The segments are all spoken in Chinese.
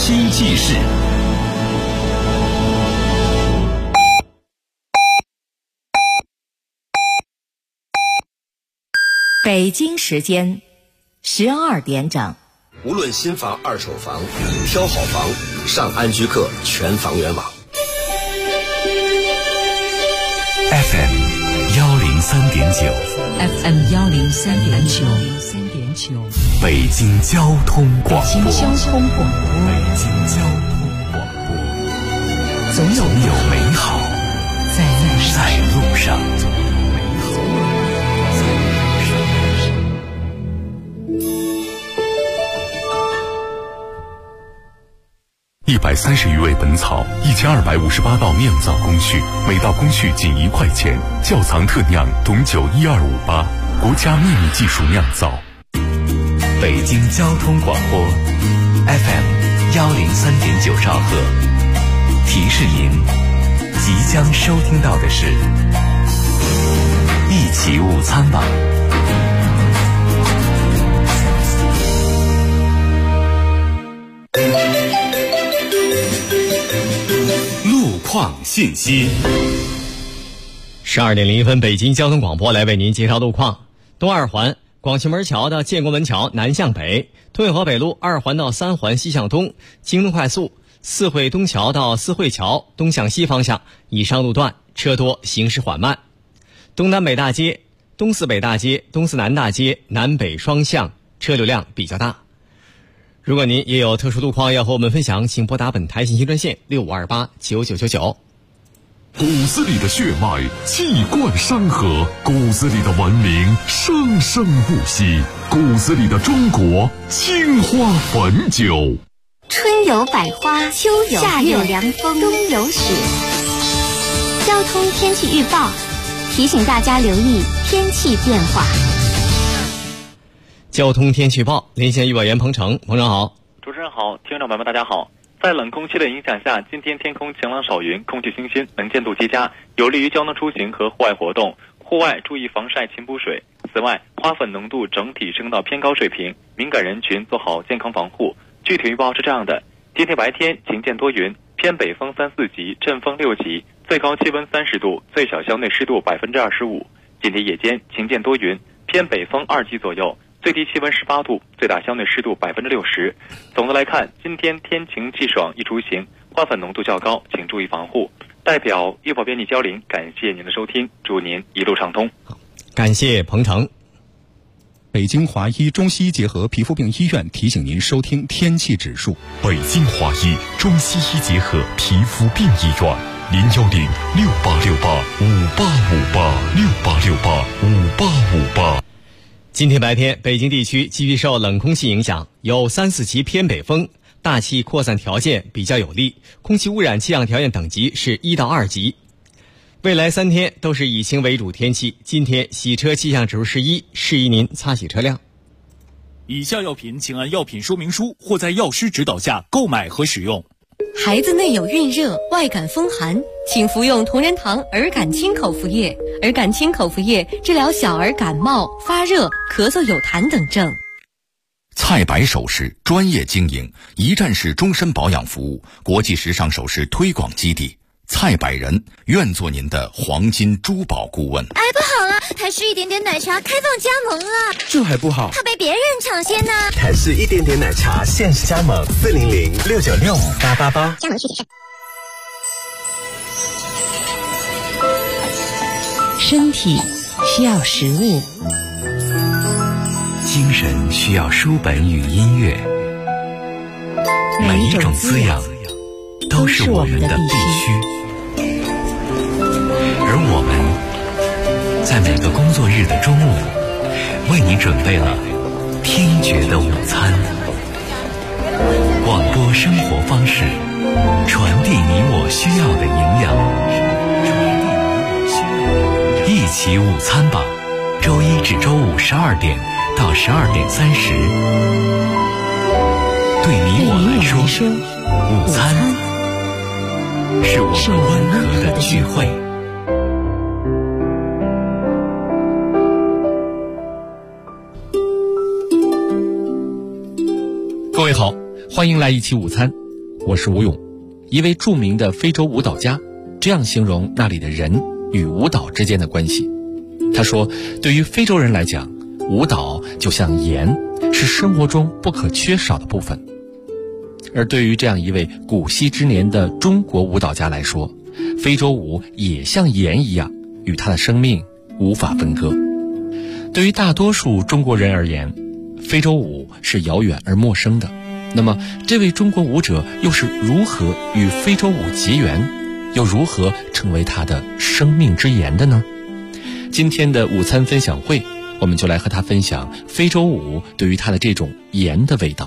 新纪事。 北京时间12点整。 无论新房、二手房，挑好房上安居客全房源网。 FM 103.9 FM 103.9 北京交通广播。 北京交通广播，总有美好在路上。130余味本草，1258道酿造工序，每道工序仅1块钱。窖藏特酿董酒12588，国家秘密技术酿造。北京交通广播 FM 103.9兆赫，提示您即将收听到的是一起午餐吧。况信息。 12点01分，北京交通广播来为您介绍路况。东二环广渠门桥到建国门桥南向北，通惠河北路2环到3环西向东，京东快速四惠东桥到四惠桥东向西方向以上路段车多，行驶缓慢。东南北大街、东四北大街、东四南大街南北双向车流量比较大。如果您也有特殊路况要和我们分享，请拨打本台信息专线6528999999。 骨子里的血脉气贯山河，骨子里的文明生生不息，骨子里的中国青花汾酒。 春有百花，秋有夏有凉风，冬有雪。交通天气预报提醒大家留意天气变化。 交通天气预报，连线预报员彭程，彭程好。 主持人好，听众朋友们大家好。在冷空气的影响下，今天天空晴朗少云，空气清新，能见度极佳，有利于交通出行和户外活动。户外注意防晒勤补水。此外，花粉浓度整体升到偏高水平，敏感人群做好健康防护。具体预报是这样的：今天白天晴间多云，偏北风3、4级，阵风6级，最高气温30度，最小校内湿度25%。今天夜间晴间多云，偏北风2级左右，最低气温18度，最大校内湿度60%。总的来看，今天天晴气爽，易出行，花粉浓度较高，请注意防护。代表预报编辑焦林，感谢您的收听，祝您一路畅通。 感谢彭程。 北京华医中西医结合皮肤病医院提醒您收听天气指数。 北京华医中西医结合皮肤病医院，01068685858，68685858。 今天白天，北京地区继续受冷空气影响，有3、4级偏北风，大气扩散条件比较有利，空气污染气象条件等级是1到2级。未来3天都是以晴为主天气，今天洗车气象指数是1，适宜您擦洗车辆。 以下药品请按药品说明书或在药师指导下购买和使用。 孩子内有孕热、外感风寒，请服用同仁堂儿感清口服液。儿感清口服液治疗小儿感冒、发热、咳嗽有痰等症。 蔡白首饰专业经营，一站式终身保养服务，国际时尚首饰推广基地。蔡百人愿做您的黄金珠宝顾问。 哎，不好了，台式一点点奶茶开放加盟了， 这还不好， 怕被别人抢先呢。 台式一点点奶茶限时加盟，40069658888， 加盟需谨慎。 身体需要食物， 精神需要书本与音乐，每一种滋养都是我们的必须。而我们在每个工作日的中午，为你准备了听觉的午餐。广播生活方式，传递你我需要的营养。一起午餐吧，周一至周五12点到12点30。对你我来说，午餐是我们温和的聚会。 各位好，欢迎来一起午餐。 我是吴勇，一位著名的非洲舞蹈家，这样形容那里的人与舞蹈之间的关系。他说，对于非洲人来讲，舞蹈就像盐，是生活中不可缺少的部分。而对于这样一位古稀之年的中国舞蹈家来说，非洲舞也像盐一样，与他的生命无法分割。对于大多数中国人而言，非洲舞是遥远而陌生的。那么这位中国舞者又是如何与非洲舞结缘，又如何成为他的生命之盐的呢？今天的午餐分享会，我们就来和他分享非洲舞对于他的这种盐的味道。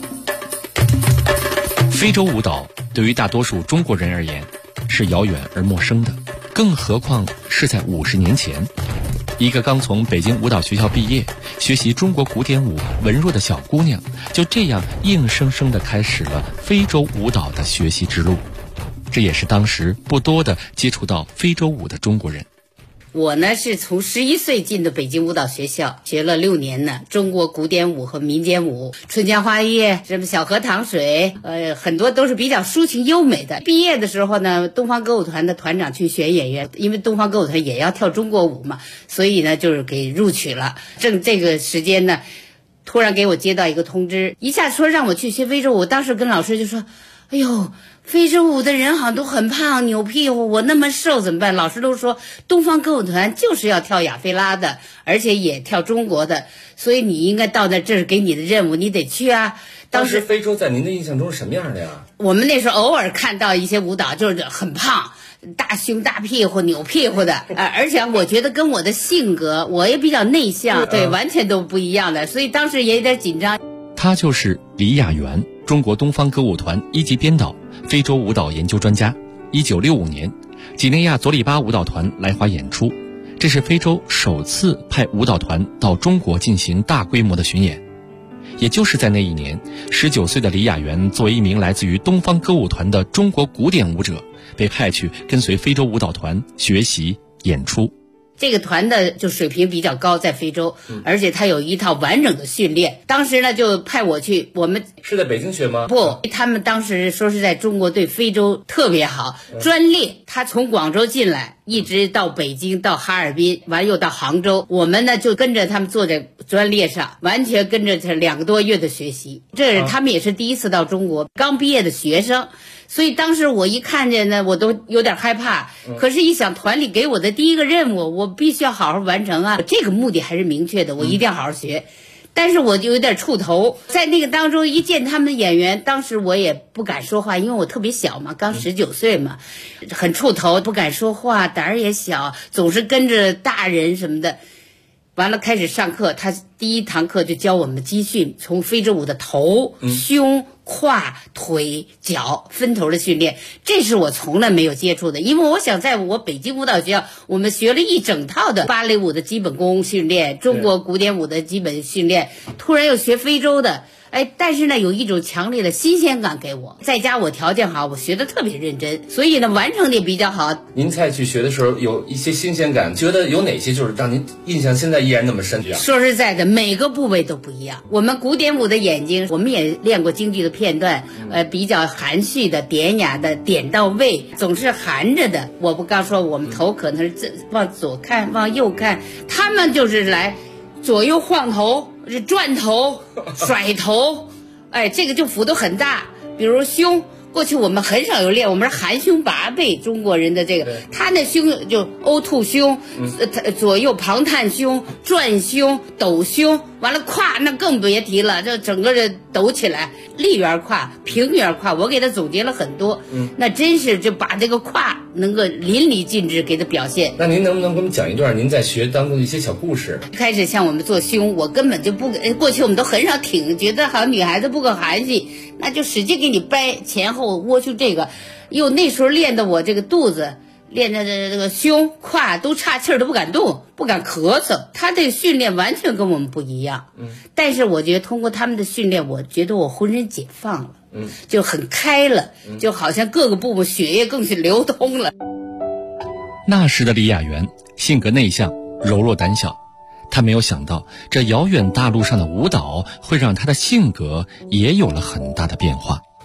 非洲舞蹈对于大多数中国人而言是遥远而陌生的，更何况是在50年前，一个刚从北京舞蹈学校毕业，学习中国古典舞文弱的小姑娘，就这样硬生生地开始了非洲舞蹈的学习之路。这也是当时不多的接触到非洲舞的中国人。 我呢是从11岁进的北京舞蹈学校，学了6年呢，中国古典舞和民间舞，春江花月，什么小河淌水，很多都是比较抒情优美的。毕业的时候呢，东方歌舞团的团长去选演员，因为东方歌舞团也要跳中国舞嘛，所以呢就是给录取了。正这个时间呢，突然给我接到一个通知，一下说让我去学非洲舞。当时跟老师就说，哎呦，非洲舞的人好像都很胖扭屁股，我那么瘦怎么办？老师都说东方歌舞团就是要跳亚非拉的，而且也跳中国的，所以你应该到那，这是给你的任务，你得去啊。 当时非洲在您的印象中是什么样的呀？ 我们那时候偶尔看到一些舞蹈就是很胖，大胸大屁股扭屁股的，而且我觉得跟我的性格，我也比较内向，对，完全都不一样的，所以当时也有点紧张。 他就是李雅媛，中国东方歌舞团1级编导，非洲舞蹈研究专家。1965年，几内亚佐里巴舞蹈团来华演出，这是非洲首次派舞蹈团到中国进行大规模的巡演。也就是在那一年，19岁的李雅媛作为一名来自于东方歌舞团的中国古典舞者，被派去跟随非洲舞蹈团学习演出。 这个团的就水平比较高，在非洲，而且他有一套完整的训练。当时呢就派我去，我们是在北京学吗？ 不，他们当时说是在中国对非洲特别好，专列。他从广州进来，一直到北京，到哈尔滨，完又到杭州。我们呢就跟着他们坐在专列上，完全跟着他2个多月的学习。这是他们也是第一次到中国，刚毕业的学生。所以当时我一看见呢，我都有点害怕。可是一想团里给我的第一个任务，我必须要好好完成啊，这个目的还是明确的，我一定要好好学。但是我就有点怵头，在那个当中一见他们的演员，当时我也不敢说话，因为我特别小嘛，刚19岁嘛，很怵头，不敢说话，胆儿也小，总是跟着大人什么的。完了开始上课，他第1堂课就教我们基训，从非洲舞的头、胸、胯、腿、脚分头的训练，这是我从来没有接触的。因为我想在我北京舞蹈学校，我们学了一整套的芭蕾舞的基本功训练，中国古典舞的基本训练，突然又学非洲的，但是呢有一种强烈的新鲜感给我。在家我条件好，我学得特别认真，所以呢完成的也比较好。 您再去学的时候有一些新鲜感，觉得有哪些就是让您印象现在依然那么深？ 说实在的，每个部位都不一样。我们古典舞的眼睛，我们也练过京剧的片段，比较含蓄的、典雅的、点到位，总是含着的。我不刚说我们头可能是往左看往右看，他们就是来左右晃头、转头、甩头，这个就幅度很大。比如胸，过去我们很少有练，我们是含胸拔背，中国人的这个，他那胸就凹凸胸，左右旁探胸、转胸、抖胸，完了胯那更别提了，这整个人抖起来，立圆胯、平圆胯，我给他总结了很多，那真是就把这个胯能够淋漓尽致给他表现。 那您能不能给我们讲一段您在学当中的一些小故事？ 开始像我们做胸，我根本就不过去我们都很少挺，觉得好像女孩子不够含蓄，那就使劲给你掰前后窝胸，这个又那时候练的我这个肚子练的这个胸胯都岔气儿，都不敢动，不敢咳嗽。他这个训练完全跟我们不一样，但是我觉得通过他们的训练，我觉得我浑身解放了，就很开了，就好像各个部位血液更是流通了。 那时的李雅媛性格内向，柔弱胆小，她没有想到这遥远大陆上的舞蹈会让她的性格也有了很大的变化。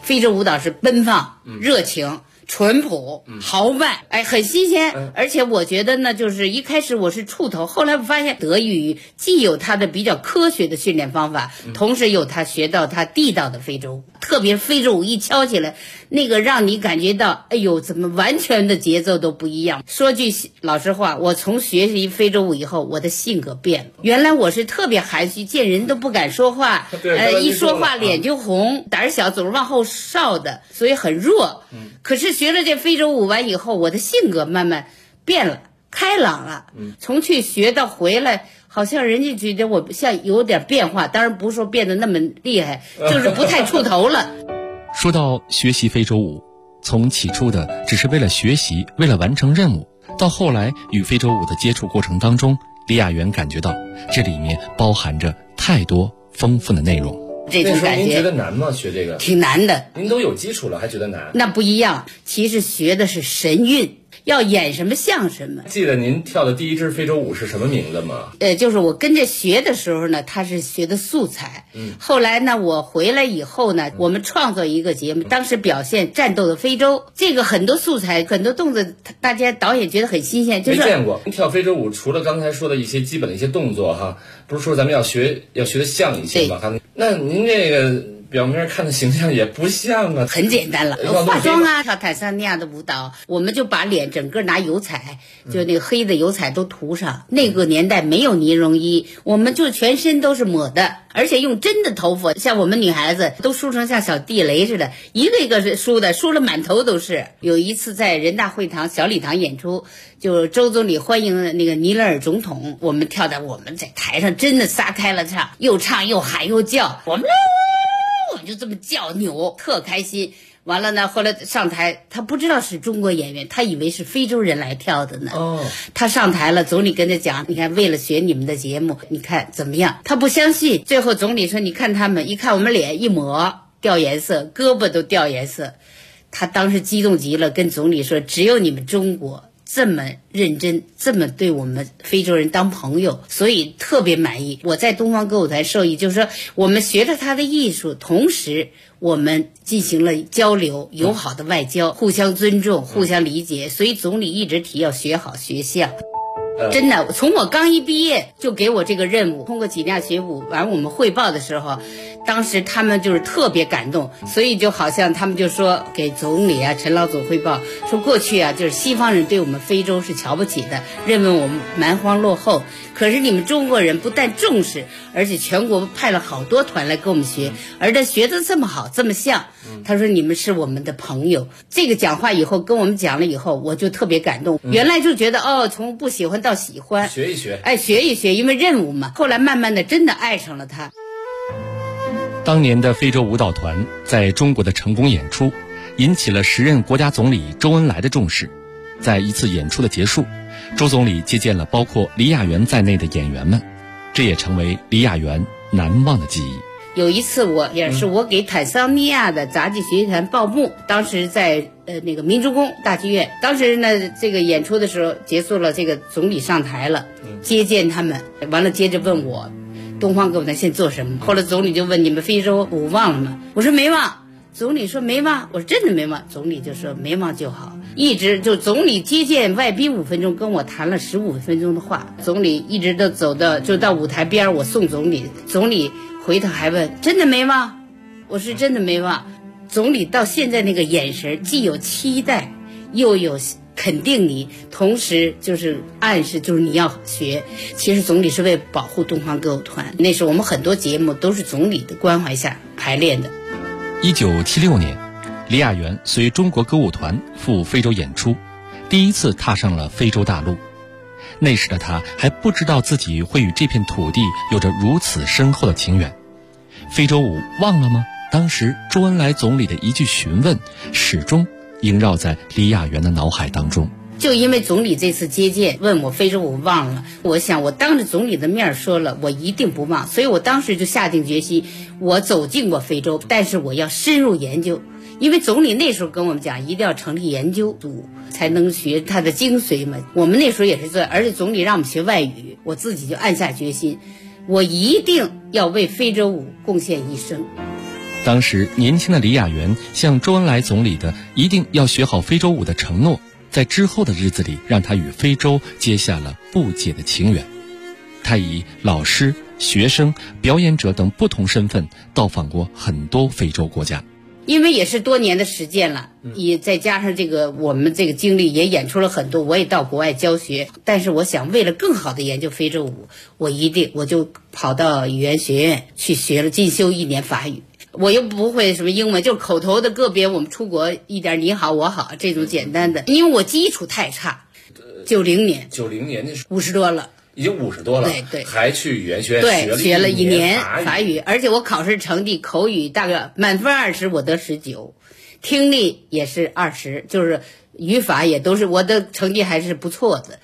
非洲舞蹈是奔放、热情、淳朴、豪迈，很新鲜。而且我觉得呢，就是一开始我是怵头，后来我发现得益于既有他的比较科学的训练方法，同时有他学到他地道的非洲舞，特别非洲舞一敲起来，那个让你感觉到，哎呦，怎么完全的节奏都不一样。说句老实话，我从学习非洲舞以后，我的性格变了。原来我是特别含蓄，见人都不敢说话，一说话脸就红，胆小，总是往后稍的，所以很弱。可是学了这非洲舞完以后，我的性格慢慢变了，开朗了。从去学到回来，好像人家觉得我像有点变化，当然不是说变得那么厉害，就是不太出头了。 说到学习非洲舞，从起初的只是为了学习，为了完成任务，到后来与非洲舞的接触过程当中，李雅媛感觉到这里面包含着太多丰富的内容。 这种感觉， 您觉得难吗？学这个挺难的。 您都有基础了，还觉得难？ 那不一样，其实学的是神韵，要演什么像什么。 记得您跳的第一支非洲舞是什么名字吗？ 就是我跟着学的时候呢，他是学的素材。后来呢，我回来以后呢，我们创作一个节目，当时表现战斗的非洲，这个很多素材，很多动作，大家导演觉得很新鲜，就是没见过。跳非洲舞除了刚才说的一些基本的一些动作哈，不是说咱们要学的像一些吗？那您这个表面看的形象也不像啊， 很简单了，化妆啊，跳坦桑尼亚的舞蹈，我们就把脸整个拿油彩，就那个黑的油彩都涂上。那个年代没有呢绒衣，我们就全身都是抹的，而且用真的头发，像我们女孩子都梳成像小地雷似的，一个一个是梳的，梳了满头都是。有一次在人大会堂小礼堂演出，就周总理欢迎那个尼勒尔总统，我们跳的，我们在台上真的撒开了唱，又唱又喊又叫，我们就这么叫扭，特开心。完了呢，后来上台，他不知道是中国演员，他以为是非洲人来跳的呢。他上台了，总理跟他讲，你看为了学你们的节目，你看怎么样？他不相信。最后总理说，你看他们，一看我们脸一抹掉颜色，胳膊都掉颜色。他当时激动极了，跟总理说，只有你们中国这么认真，这么对我们非洲人当朋友，所以特别满意。我在东方歌舞团受益，就是说我们学了他的艺术，同时我们进行了交流，友好的外交，互相尊重，互相理解。所以总理一直提要学好学像。真的，从我刚一毕业就给我这个任务，通过几辆学舞完我们汇报的时候，当时他们就是特别感动，所以就好像他们就说给总理啊陈老总汇报说，过去啊就是西方人对我们非洲是瞧不起的，认为我们蛮荒落后，可是你们中国人不但重视，而且全国派了好多团来跟我们学，而且学得这么好这么像。他说你们是我们的朋友。这个讲话以后跟我们讲了以后，我就特别感动。原来就觉得从不喜欢到喜欢， 学一学， 学一学，因为任务嘛。后来慢慢的真的爱上了他。 当年的非洲舞蹈团在中国的成功演出，引起了时任国家总理周恩来的重视。在一次演出的结束，周总理接见了包括李雅媛在内的演员们，这也成为李雅媛难忘的记忆。 有一次也是我给坦桑尼亚的杂技学习团报幕，当时在那个民族宫大剧院。当时呢这个演出的时候结束了，这个总理上台了，接见他们，完了接着问我东方歌舞团现在做什么。后来总理就问你们非洲舞忘了吗？我说没忘。总理说没忘，我说真的没忘。总理就说没忘就好，一直就总理接见外宾5分钟，跟我谈了15分钟的话。总理一直都走到就到舞台边，我送总理，总理回头还问真的没忘？我是真的没忘。总理到现在那个眼神，既有期待又有肯定你，同时就是暗示就是你要学。其实总理是为保护东方歌舞团，那时候我们很多节目都是总理的关怀下排练的。 1976年，李雅媛随中国歌舞团赴非洲演出，第一次踏上了非洲大陆。那时的她还不知道自己会与这片土地有着如此深厚的情缘。非洲舞忘了吗？当时周恩来总理的一句询问，始终萦绕在李雅媛的脑海当中。 就因为总理这次接见问我非洲舞忘了，我想我当着总理的面说了，我一定不忘。所以我当时就下定决心，我走进过非洲，但是我要深入研究。因为总理那时候跟我们讲，一定要成立研究组才能学他的精髓嘛。我们那时候也是这样，而且总理让我们学外语，我自己就暗下决心，我一定要为非洲舞贡献一生。 当时年轻的李雅媛向周恩来总理的一定要学好非洲舞的承诺，在之后的日子里让他与非洲结下了不解的情缘。他以老师、学生、表演者等不同身份到访过很多非洲国家。 因为也是多年的实践了，也再加上这个我们这个经历也演出了很多，我也到国外教学。但是我想为了更好的研究非洲舞，我就跑到语言学院去学了进修1年法语。我又不会什么英文，就口头的个别我们出国一点你好我好这种简单的，因为我基础太差。90年那是 50多了， 已经50多了， 对， 还去语言学院学了1年法语，而且我考试成绩口语大概满分20，我得19，听力也是20，就是语法也都是我的成绩还是不错的。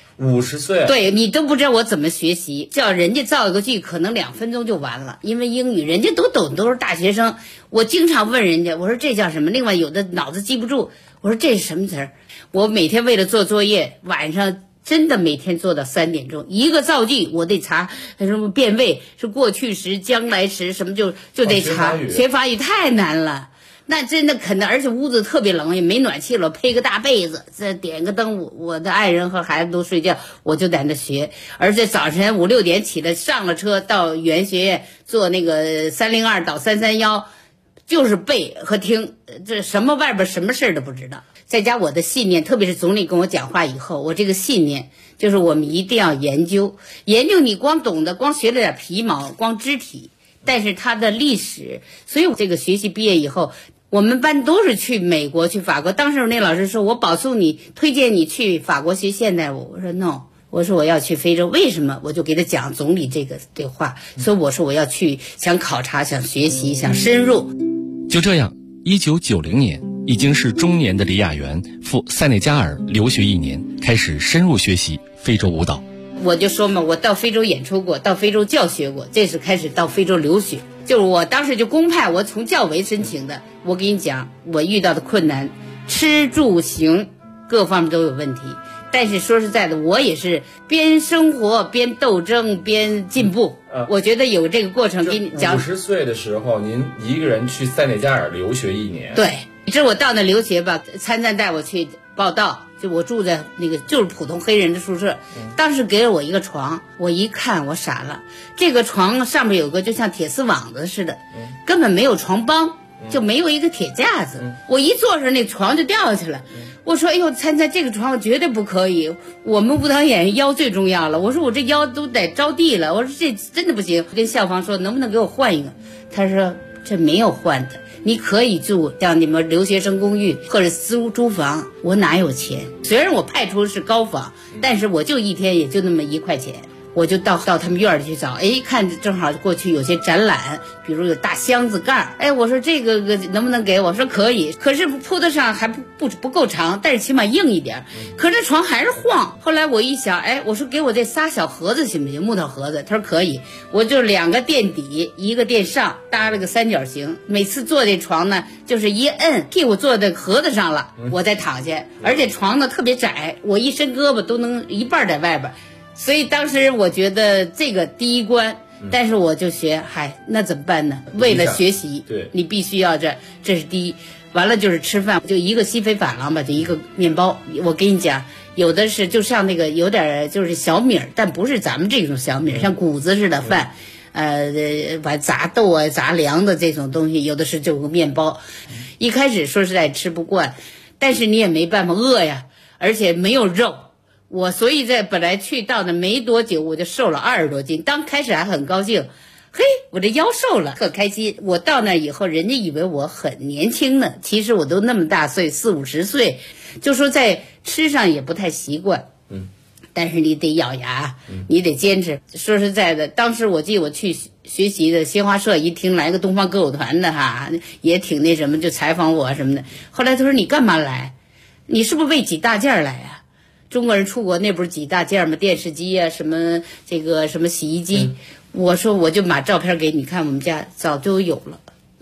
50岁， 对，你都不知道我怎么学习，叫人家造一个句可能2分钟就完了，因为英语人家都懂，都是大学生。我经常问人家，我说这叫什么？另外有的脑子记不住，我说这是什么词儿？我每天为了做作业，晚上真的每天做到3点钟，一个造句我得查，什么变位是过去时、将来时，什么就得查。学法语太难了。那真的肯定，而且屋子特别冷，也没暖气了，配个大被子，再点个灯，我的爱人和孩子都睡觉，我就在那学。而且早晨5、6点起来，上了车到语言学院做那个302到331，就是背和听，这什么外边什么事儿都不知道。再加我的信念，特别是总理跟我讲话以后，我这个信念就是我们一定要研究，你光懂得光学了点皮毛，光肢体，但是它的历史。所以我这个学习毕业以后，我们班都是去美国去法国。当时那老师说，我保送你，推荐你去法国学现代舞。我说 no， 我说我要去非洲。为什么？我就给他讲总理这话，所以我说我要去，想考察，想学习，想深入。 就这样，1990年，已经是中年的李雅媛赴塞内加尔留学1年，开始深入学习非洲舞蹈。 我就说嘛，我到非洲演出过，到非洲教学过，这是开始到非洲留学。就是我当时就公派，我从教委申请的。我跟你讲，我遇到的困难，吃住行各方面都有问题。但是说实在的，我也是边生活边斗争边进步。我觉得有这个过程。给你讲 ，50岁的时候，您一个人去塞内加尔留学1年。 对，这我到那留学吧，参赞带我去报道。就我住在那个就是普通黑人的宿舍，当时给了我一个床，我一看我傻了，这个床上面有个就像铁丝网子似的，根本没有床帮，就没有一个铁架子，我一坐上那床就掉下去了。我说哎呦，参加这个床绝对不可以，我们舞蹈演员腰最重要了。我说我这腰都得着地了，我说这真的不行。跟校方说能不能给我换一个，他说这没有换的，你可以住像你们留学生公寓或者租房，我哪有钱？虽然我派出是高房，但是我就一天也就那么1块钱。我就到他们院里去找，看正好过去有些展览，比如有大箱子盖，我说这个能不能给我？说可以，可是铺得上还不够长，但是起码硬一点。可是床还是晃。后来我一想，我说给我这仨小盒子行不行？木头盒子，他说可以。我就2个垫底，1个垫上，搭了个3角形。每次坐这床呢，就是一摁，屁股坐在盒子上了，我再躺下。而且床呢特别窄，我一伸胳膊都能一半在外边。所以当时我觉得这个第一关，但是我就学，那怎么办呢？为了学习， 对， 你必须要这是第一。完了就是吃饭，就一个西非法郎吧，就一个面包。我跟你讲，有的是就像那个有点就是小米，但不是咱们这种小米，像谷子似的饭，把杂豆啊、杂粮的这种东西，有的是就有个面包。一开始说实在吃不惯，但是你也没办法，饿呀，而且没有肉。所以在本来去到那没多久，我就瘦了20多斤。刚开始还很高兴，我这腰瘦了，特开心。我到那以后，人家以为我很年轻呢，其实我都那么大岁，40、50岁，就说在吃上也不太习惯。但是你得咬牙，你得坚持。说实在的，当时我记得我去学习的新华社，一听来个东方歌舞团的也挺那什么，就采访我什么的。后来他说你干嘛来？你是不是为挤大件来呀？中国人出国那不是几大件吗？电视机啊，什么这个什么洗衣机。我说我就把照片给你看，我们家早就有了。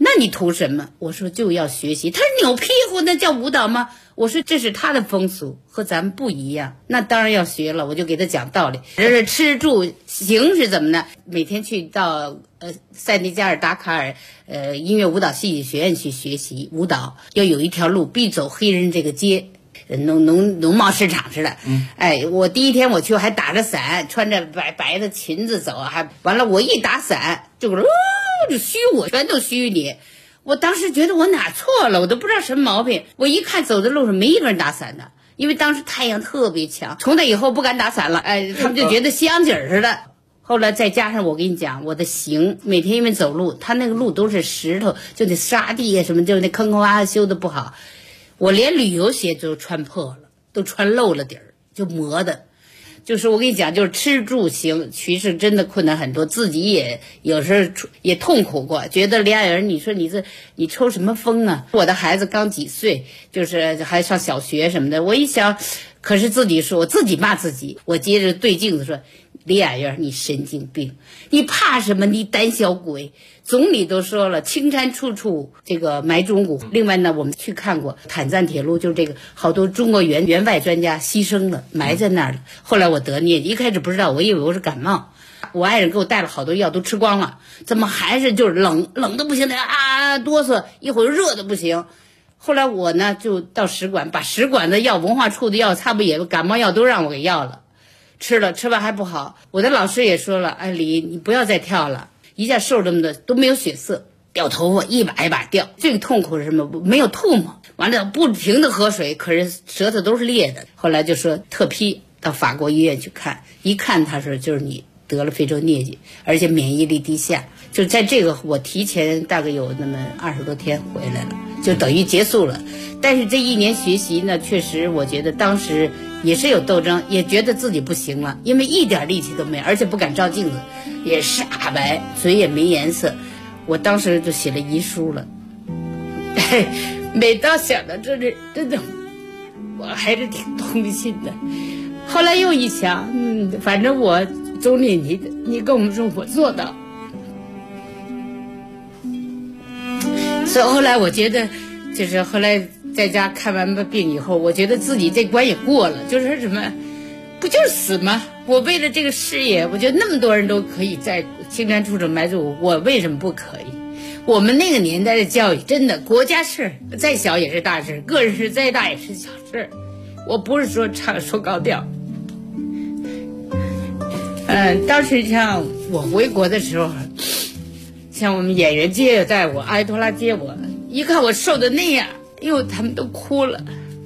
那你图什么？我说就要学习。他说扭屁股那叫舞蹈吗？我说这是他的风俗，和咱们不一样，那当然要学了。我就给他讲道理。这是吃住行是怎么呢？每天去到塞内加尔达卡尔音乐舞蹈戏剧学院去学习舞蹈，要有一条路必走黑人这个街。农贸市场似的，哎，我第一天我去还打着伞，穿着白的裙子走，还完了我一打伞就虚我，全都虚你。我当时觉得我哪错了，我都不知道什么毛病。我一看走在路上没一个人打伞的，因为当时太阳特别强。从那以后不敢打伞了，哎，他们就觉得香景似的。后来再加上我跟你讲，我的行每天因为走路，他那个路都是石头，就那沙地啊什么，就那坑坑洼洼修的不好。我连旅游鞋都穿破了，都穿漏了底儿，就磨的。就是我跟你讲，就是吃住行，其实真的困难很多，自己也有时候也痛苦过，觉得李雅媛，你说你抽什么风啊？我的孩子刚几岁，就是还上小学什么的，我一想，可是自己说，我自己骂自己，我接着对镜子说，李雅媛，你神经病，你怕什么？你胆小鬼！总理都说了，青山处处这个埋忠骨。另外呢，我们去看过坦赞铁路，就是这个好多中国援外专家牺牲了，埋在那儿了。后来我得疟疾，一开始不知道，我以为我是感冒。我爱人给我带了好多药，都吃光了，怎么还是就是冷的不行的啊，哆嗦，一会儿热的不行。后来我呢就到使馆，把使馆的药、文化处的药，差不多也感冒药都让我给要了，吃完还不好。我的老师也说了，哎，李，你不要再跳了。一下瘦这么的都没有血色，掉头发一把一把掉。最痛苦是什么？没有吐沫，完了不停的喝水，可是舌头都是裂的。后来就说特批到法国医院去看，一看他说就是你得了非洲疟疾，而且免疫力低下。就在这个我提前大概有那么20多天回来了，就等于结束了。但是这1年学习呢，确实我觉得当时也是有斗争，也觉得自己不行了，因为一点力气都没有，而且不敢照镜子，也煞白，嘴也没颜色。我当时就写了遗书了。每当想到这里，真的我还是挺痛心的。后来又一想，反正我总理你跟我们说我做到。所以后来我觉得，就是后来在家看完病以后，我觉得自己这关也过了，就是什么，不就是死吗？我为了这个事业，我觉得那么多人都可以在青山处处埋住，我为什么不可以？我们那个年代的教育，真的国家事再小也是大事，个人事再大也是小事。我不是说说高调。当时像我回国的时候，像我们演员街也带我，埃托拉接我，一看我瘦的那样，他们都哭了。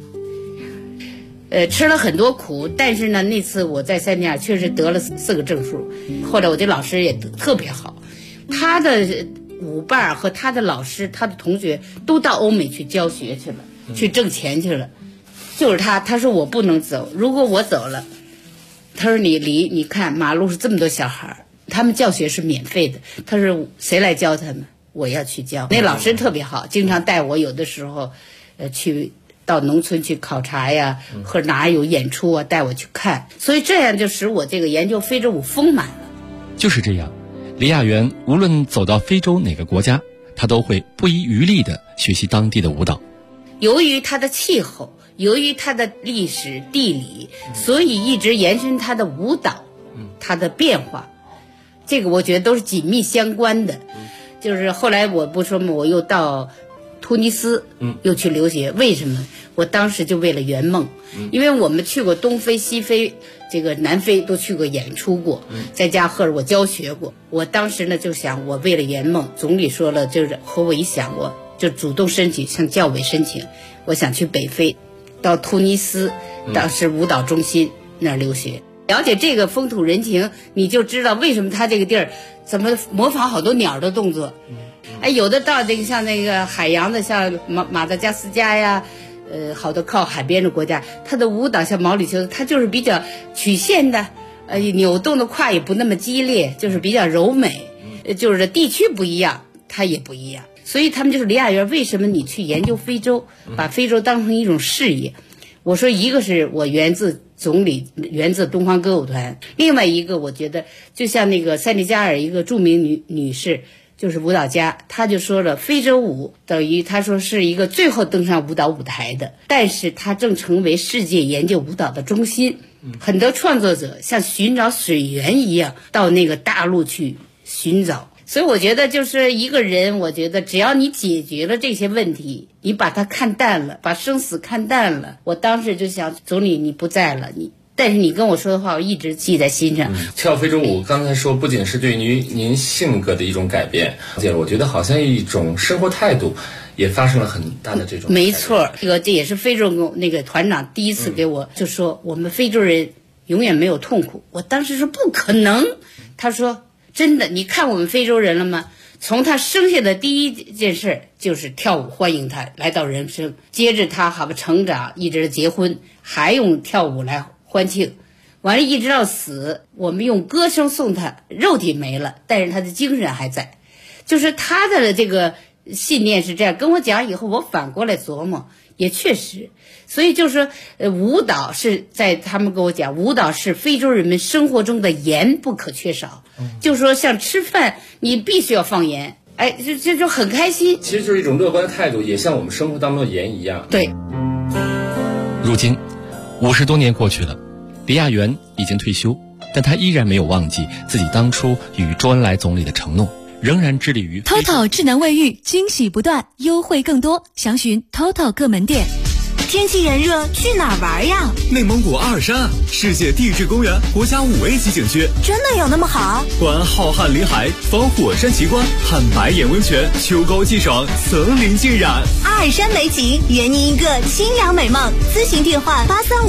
吃了很多苦，但是呢，那次我在塞内加尔确实得了4个证书。后来我的老师也特别好，他的舞伴和他的老师、他的同学都到欧美去教学去了，去挣钱去了。就是他说我不能走，如果我走了，他说你看马路是这么多小孩，他们教学是免费的，他说谁来教他们？我要去教。那老师特别好，经常带我，有的时候去到农村去考察呀，或者哪有演出啊，带我去看。所以这样就使我这个研究非洲舞丰满了。 就是这样，李雅媛无论走到非洲哪个国家，她都会不遗余力地学习当地的舞蹈。 由于它的气候，由于它的历史地理，所以一直延伸它的舞蹈，它的变化，这个我觉得都是紧密相关的。就是后来我不说嘛，我又到突尼斯，又去留学。为什么？我当时就为了圆梦，因为我们去过东非、西非，这个南非都去过演出过，在加赫尔我教学过。我当时呢就想，我为了圆梦，总理说了，就是和我一想，我就主动申请，向教委申请，我想去北非，到突尼斯，当时舞蹈中心那儿留学。了解这个风土人情，你就知道为什么他这个地儿怎么模仿好多鸟的动作。有的到这个像那个海洋的，像马达加斯加呀，好多靠海边的国家，他的舞蹈像毛里求斯，他就是比较曲线的，扭动的胯也不那么激烈，就是比较柔美，就是地区不一样，它也不一样。所以他们就是李雅媛，为什么你去研究非洲，把非洲当成一种事业？我说一个是我源自总理，源自东方歌舞团，另外一个我觉得就像那个塞内加尔一个著名女士， 就是舞蹈家，他就说了，非洲舞等于他说是一个最后登上舞蹈舞台的，但是它正成为世界研究舞蹈的中心。很多创作者像寻找水源一样到那个大陆去寻找。所以我觉得就是一个人，我觉得只要你解决了这些问题，你把它看淡了，把生死看淡了。我当时就想，总理你不在了，但是你跟我说的话，我一直记在心上。 跳非洲舞，刚才说不仅是对于您性格的一种改变，我觉得好像一种生活态度也发生了很大的这种。 没错，这也是非洲那个团长第一次给我就说，我们非洲人永远没有痛苦。我当时说不可能，他说真的，你看我们非洲人了吗？从他生下的第一件事就是跳舞欢迎他来到人生，接着他好吧成长，一直结婚，还用跳舞来欢庆，完了一直到死，我们用歌声送他，肉体没了，但是他的精神还在。就是他的这个信念是这样，跟我讲以后，我反过来琢磨，也确实。所以就是说，舞蹈是在他们跟我讲，舞蹈是非洲人们生活中的盐不可缺少。就是说像吃饭，你必须要放盐，哎，这就很开心。 其实就是一种乐观态度，也像我们生活当中的盐一样。 对。 如今50多年过去了，李亚元已经退休，但他依然没有忘记自己当初与周恩来总理的承诺，仍然致力于 TOTO 智能卫浴，惊喜不断，优惠更多，详询 TOTO 各门店。 天气炎热，去哪儿玩呀？ 内蒙古阿尔山，世界地质公园国家5A 级景区， 真的有那么好？ 观浩瀚林海，访火山奇观，看白眼温泉，秋高气爽，层林尽染。 阿尔山美景，圆你一个清凉美梦。咨询电话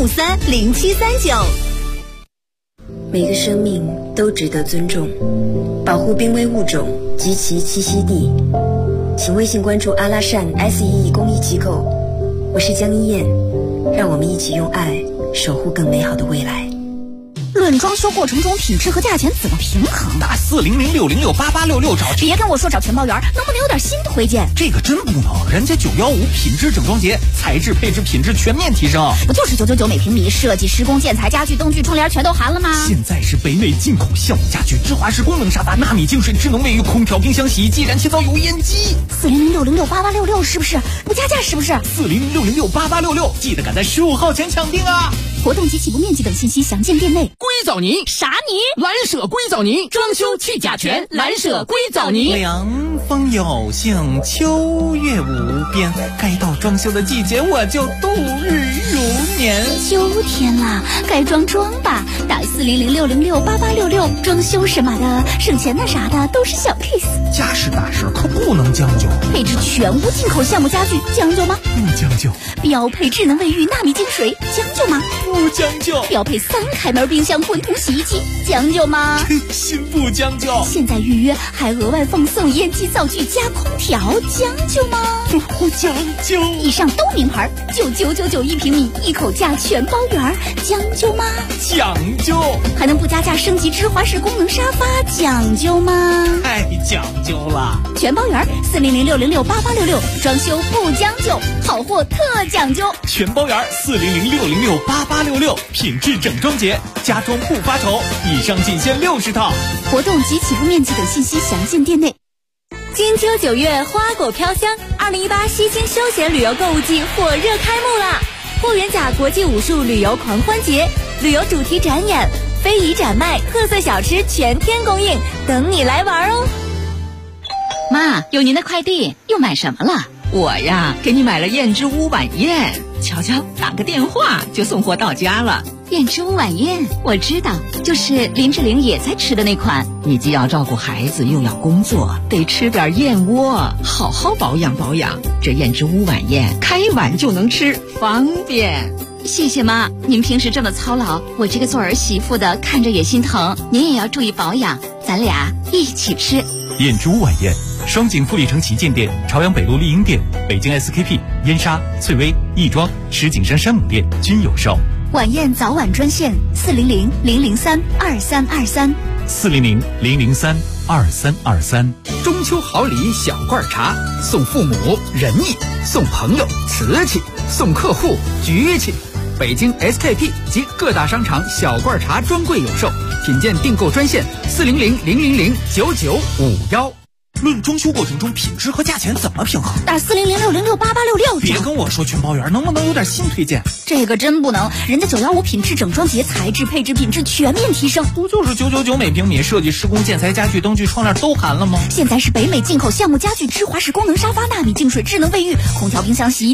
83530739。 每个生命都值得尊重，保护濒危物种及其栖息地。请微信关注阿拉善 SEE 公益机构。我是江一燕，让我们一起用爱守护更美好的未来。 论装修过程中品质和价钱怎么平衡？ 打400-606-8866找。 别跟我说找全包员，能不能有点新的推荐？ 这个真不能，人家915品质整装节，材质配置品质全面提升。 不就是999每平米，设计施工建材家具灯具窗帘全都含了吗？ 现在是北美进口橡木家具，芝华士功能沙发，纳米净水智能卫浴，空调冰箱洗衣机，燃气灶油烟机。 400-606-8866是不是？不加价是不是 ？400-606-8866，记得赶在15号前抢订啊！ 活动及起步面积等信息详见店内。 硅藻泥啥泥？ 蓝舍硅藻泥，装修去甲醛，蓝舍硅藻泥。 凉风有幸，秋月无边，该到装修的季节，我就度日如年。 秋天了，该装吧，打400-606-8866，装修什么的，省钱的啥的都是小 case。 家事大事可不能将就， 配置全屋进口橡木家具，将就吗？ 不将就。 标配智能卫浴，纳米净水，将就吗？ 不将就。 标配3开门冰箱，滚筒洗衣机，将就吗？ 真心不将就。 现在预约还额外奉送烟机灶具加空调，将就吗？ 不将就。 以上都名牌，9999一平米，一口价全包圆，将就吗？ 讲究。 还能不加价升级芝华士功能沙发，讲究吗？ 太讲究了。 全包圆400-606-8866，装修不将就，好货特讲究。 全包圆400-606-8866，品质整装节，家装不发愁。以上仅限60套。 活动及起步面积等信息详见店内。 金秋9月，花果飘香，2018西京休闲旅游购物季火热开幕啦！霍元甲国际武术旅游狂欢节，旅游主题展演、非遗展卖、特色小吃全天供应，等你来玩哦！ 妈，有您的快递，又买什么了？ 我呀，给你买了燕之屋晚宴，瞧瞧，打个电话就送货到家了。 燕之屋晚宴，我知道，就是林志玲也在吃的那款。 你既要照顾孩子，又要工作，得吃点燕窝，好好保养保养。这燕之屋晚宴，开碗就能吃，方便。 谢谢妈，您平时这么操劳，我这个做儿媳妇的看着也心疼。您也要注意保养，咱俩一起吃。 燕之屋晚宴，双井富力城旗舰店、朝阳北路丽婴店、北京 SKP、燕莎、翠微、亦庄、石景山山姆店均有售。 晚宴早晚专线400-003-2323。 400-003-2323。 中秋好礼小罐茶，送父母仁义，送朋友瓷器，送客户局气。北京 SKP 及各大商场小罐茶专柜有售，品鉴订购专线400-000-9951。 论装修过程中品质和价钱怎么平衡？ 打4006068866。 别跟我说全包圆，能不能有点新推荐？ 这个真不能，人家915品质整装节，材质配置品质全面提升。 不就是999每平米，设计施工建材家具灯具窗帘都含了吗？ 现在是北美进口橡木家具，芝华士功能沙发，纳米净水智能卫浴，空调冰箱洗衣机